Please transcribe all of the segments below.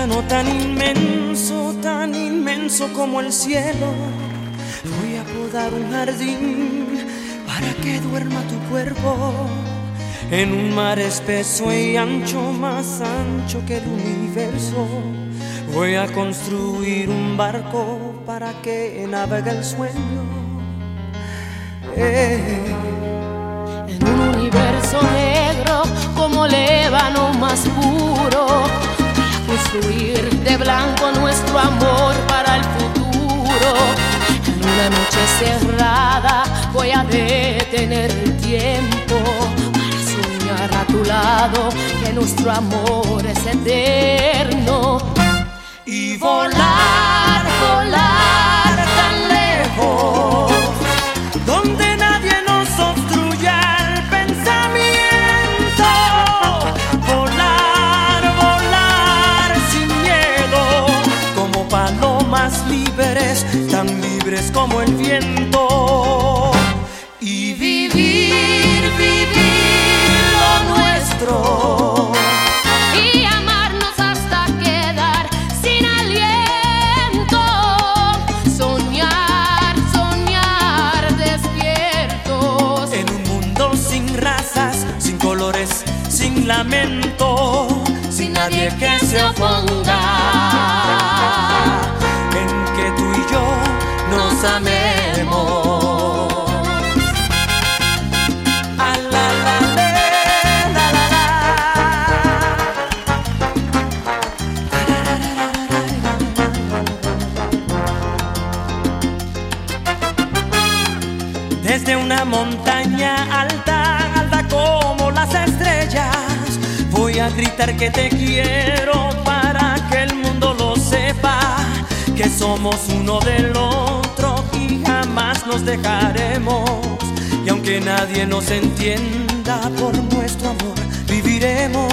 océano tan inmenso como el cielo. Voy a podar un jardín para que duerma tu cuerpo en un mar espeso y ancho, más ancho que el universo. Voy a construir un barco para que navegue el sueño. En un universo negro como el ébano más puro, voy a construir de blanco nuestro amor para el futuro. En una noche cerrada voy a detener el tiempo para soñar a tu lado que nuestro amor es eterno. Y volar, volar tan lejos, donde nadie nos obstruya el pensamiento. Volar, volar sin miedo, como palomas libres, tan libres como el viento. Y vivir, vivir lo nuestro. Sin lamento, sin nadie que se oponga, en que tú y yo nos amemos. Ah, la, la, la, la, la, la. Desde una montaña alta, alta como las estrellas, voy a gritar que te quiero para que el mundo lo sepa, que somos uno del otro y jamás nos dejaremos. Y aunque nadie nos entienda, por nuestro amor viviremos.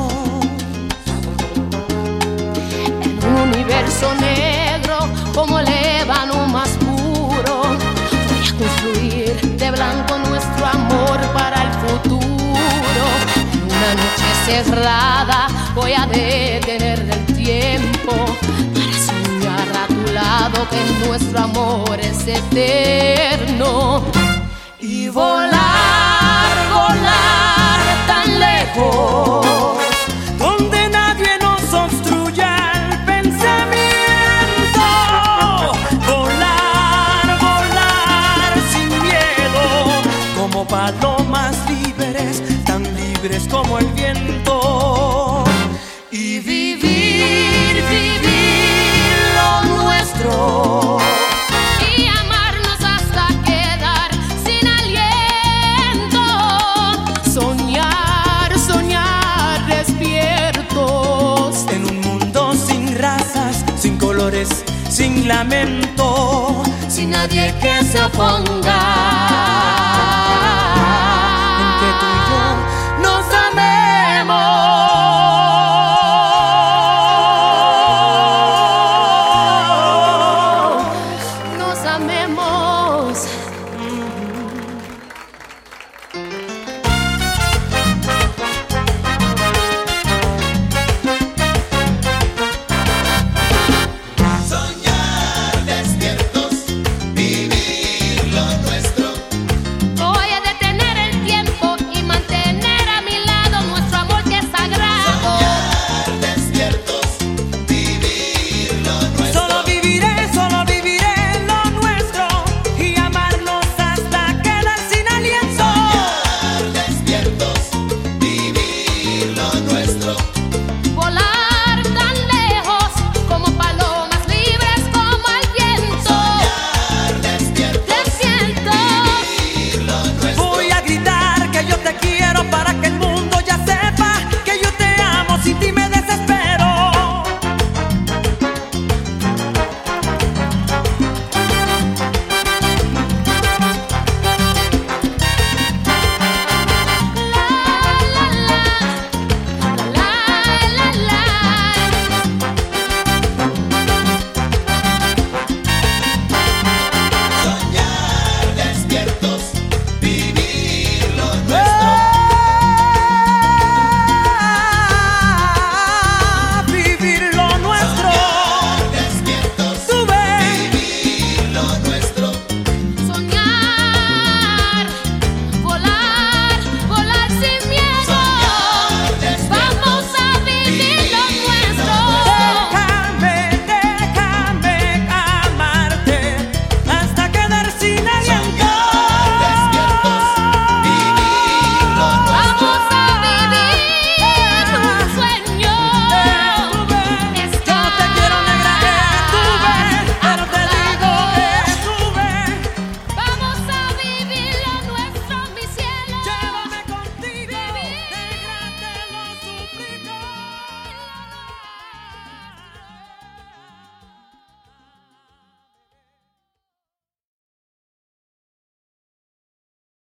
En un universo negro como el ébano más puro, voy a construir de blanco nuestro amor para el futuro. Una noche cerrada voy a detener el tiempo para soñar a tu lado que nuestro amor es eterno. Y volar, volar tan lejos, donde nadie nos obstruya el pensamiento. Volar, volar sin miedo, como palomas libres, tan libres como el viento. Y vivir, vivir lo nuestro. Y amarnos hasta quedar sin aliento. Soñar, soñar despiertos. En un mundo sin razas, sin colores, sin lamento, sin nadie que se oponga.